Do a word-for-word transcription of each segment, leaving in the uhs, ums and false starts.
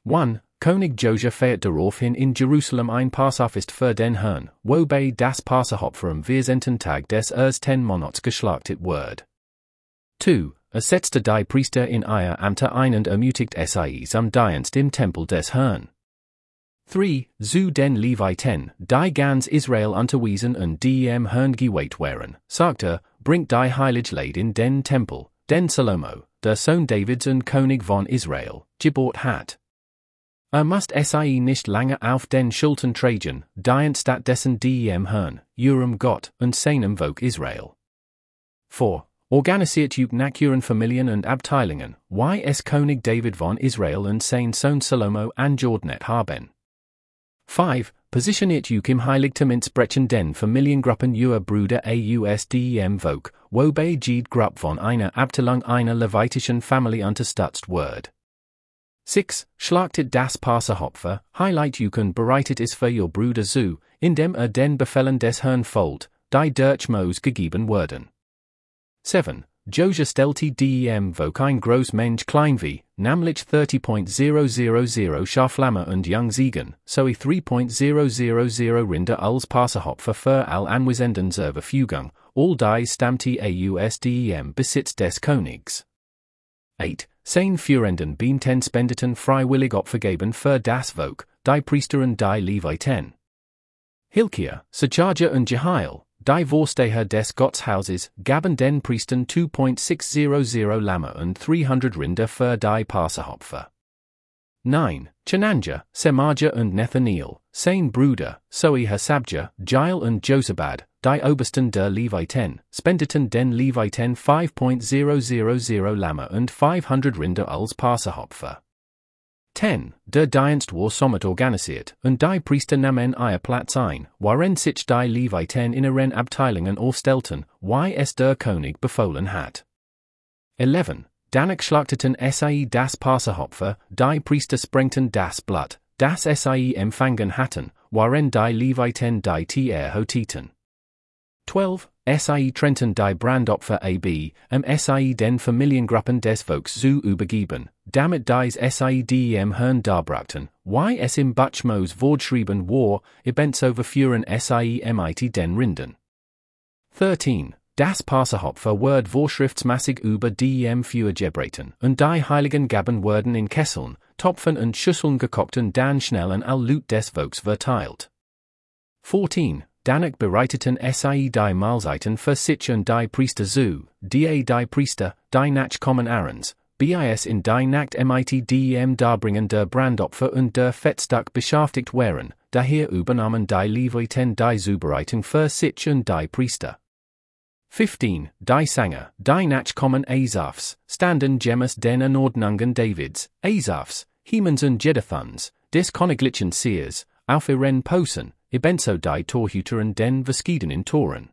one. König Joseph feiert daraufhin in Jerusalem ein Passafest für den Herrn, wobei das Passahopfer am vierzehnten Tag des ersten Monats geschlachtet wird. zwei. Es setzte die Priester in ihr Ämter ein und ermutigt sie am Dienst im Tempel des Herrn. drei. Zu den Leviten, die ganz Israel unterwiesen und die im Herrn geweiht waren, sagte, bringt die Heiligkeit in den Tempel, den Salomo, der Sohn Davids und König von Israel, gebaut hat. Er must sie nicht lange auf den Schultern tragen, dient stattdessen die im Herrn, ihrem Gott und seinem Volk Israel. vier. Organisiert euch nach ihren Familien und Abteilungen, wie es König David von Israel und sein Sohn Salomo angeordnet haben. fünf. Positioniert euch im Heiligtum brechen den Familiengruppen eurer Brüder aus dem Volk, wobei jede Gruppe von einer Abteilung einer levitischen Familie unterstützt wird. sechs. Schlachtet das Passahopfer, heiligt euch und bereitet es für ihr Brüder zu, indem er den Befehlen des Herrn folgt, die durch Mose gegeben wurden. sieben. Joseph stellte dem Volk ein groß Mensch Kleinvieh, nämlich dreißigtausend Schaflamme und Jungziegen, sowie dreitausend Rinder als Passahopfer für all anwesenden zur Verfügung, all die stammte aus dem Besitz des Königs. acht. Sein führenden Beamten spendeten freiwillig Opfergaben für das Volk, die Priester und die Leviten. Hilkia, Secharja und Jehiel, die Vorsteher des Gottshauses, gaben den Priestern zweihundertsechshundert Lamme und dreihundert Rinder für die Passahopfer. neun. Chenanja, Semaja und Nathaniel, sein Bruder, sowie Hasabja, Jael und Josabad, die Obersten der Leviten, spendeten den Leviten fünfhunderttausend Lamme und fünfhundert Rinder als Passahopfer. zehn. Der Dienst war somit organisiert, und die Priester nahmen ihr Platz ein, waren sich die Leviten in ihren Abteilungen aufstellten, wie es der König befohlen hat. elf. Danach schlachteten sie das Passahopfer, die Priester sprengten das Blut, das sie empfangen hatten, waren die Leviten die Tiere hoteten. zwölf. Sie trennten die Brandopfer ab, um sie den Familiengruppen des Volks zu übergeben, damit dies sie dem Herrn darbrachten, wie es im Buch Mose vorgeschrieben war, ebenso verführen sie mit den Rindern. dreizehn. Das Passahopfer wird vorschriftsmäßig über die Feuer gebraten, und die heiligen Gaben werden in Kesseln, Topfen und Schüsseln gekocht und dann schnell an all Lut des Volks verteilt. vierzehn. Danach bereiteten sie die Mahlzeiten für sich und die Priester zu, die die Priester, die Nachkommen Aarons, bis in die Nacht mit dem Darbringen der Brandopfer und der Fettstock beschäftigt waren, daher übernahmen die Leviten die Zubereitung für sich und die Priester. fünfzehn. Die Sänger, die Nachkommen Asafs, standen gemäß den Anordnungen Davids, Asafs, Hemans und Jeduthans, des königlichen Seers, auf ihren Posen, ebenso die Torhüter und den verschiedenen Toren.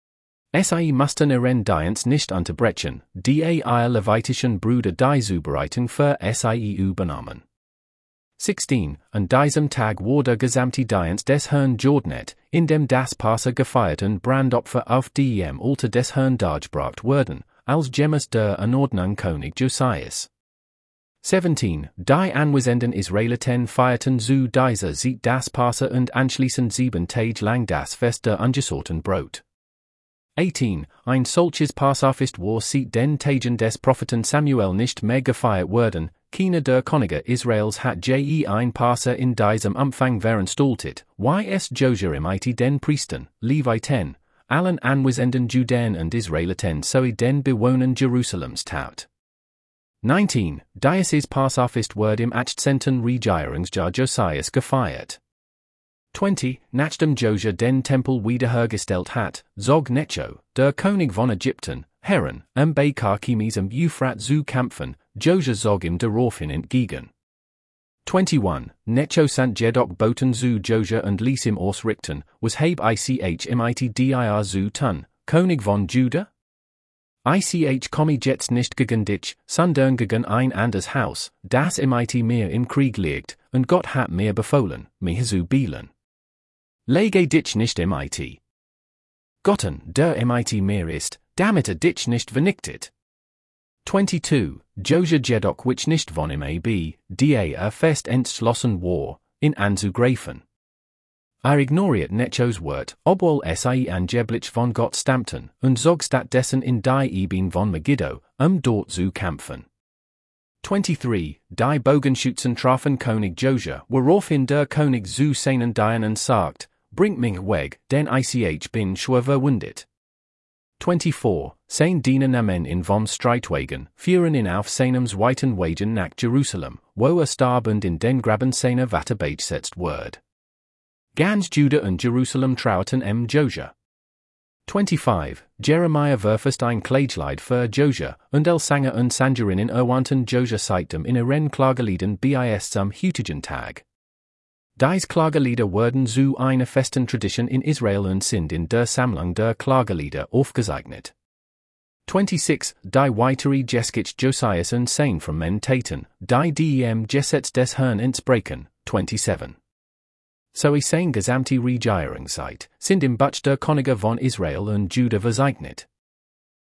Sie mussten ihren Dienst nicht unterbrechen, die ihr levitischen Brüder die Zubereitung für sie übernahmen. sechzehn. An diesem Tag wurde der gesamte Dienst des Herrn geordnet, in dem das Passa gefeiert und Brandopfer auf dem Altar des Herrn dargebracht wurden, als gemäß der Anordnung König Josias. siebzehn. Die anwesenden Israeliten feierten zu dieser Zeit das Passa und anschließend sieben Tage lang das Fest der ungesäuerten Brot. achtzehn. Ein solches Passafest war seit den Tagen des Propheten Samuel nicht mehr gefeiert worden, keiner der Könige Israels hat je ein Passa in diesem Umfang veranstaltet, wie es Josua mit den Priestern, Leviten, allen anwesenden Juden und Israeliten sowie den Bewohnern Jerusalems tat. neunzehn. Dieses Passafest wird im achtzehnten Regierungsjahr Josias gefeiert. zwanzig. Nachdem Josua den Tempel wiederhergestellt hat, zog Necho, der König von Ägypten, Heran, um bei Karchemes am Euphrat zu kämpfen, Josua zog ihm daraufhin entgegen. einundzwanzig. Necho sant jedoch Boten zu Josua und ließ ihm ausrichten, was heb ich mit dir zu tun, König von Juda? Ich komme jetzt nicht gegen dich, sondern gegen ein anderes Haus, das mit mir im Krieg liegt, und Gott hat mir befohlen, mich zu bielen. Lege dich nicht mit Gotten, der mit mir ist, damit er dich nicht vernichtet. twenty-two. Josia jedoch which nicht von ihm ab, da er fest entschlossen war, in anzugreifen. Er ignoriert Nechos Wort, obwohl sie angeblich von Gott stammten, und zog stattdessen in die Ebene von Megiddo, um dort zu kämpfen. twenty-three. Die Bogenschützen trafen König Josia, woraufhin der König zu seinen Dienern sagt, bringt mich weg, denn ich bin schwer verwundet. twenty-four. Sein Diener nahmen in vom Streitwagen, führen ihn auf seinem zweiten Wagen nach Jerusalem, wo er starb und in den Graben seiner Vater beigesetzt wurde. Ganz Juda und Jerusalem trauten em Josia. twenty-five. Jeremiah verfasst ein Kleidleid für Josia, und el Sanger und Sangerinnen erwandten Josia seitdem in ihren Klageliedern bis zum heutigen Tag. Dies Klagelieder wurden zu einer festen Tradition in Israel und sind in der Sammlung der Klagelieder aufgezeichnet. twenty-six. Die weitere Jeskich Josias und sein from men taten, die dem Gesetz des Herrn entsprechen, twenty-seven. So sein gesamte Regierungszeit sind im Butch der Könige von Israel und Juda verzeichnet.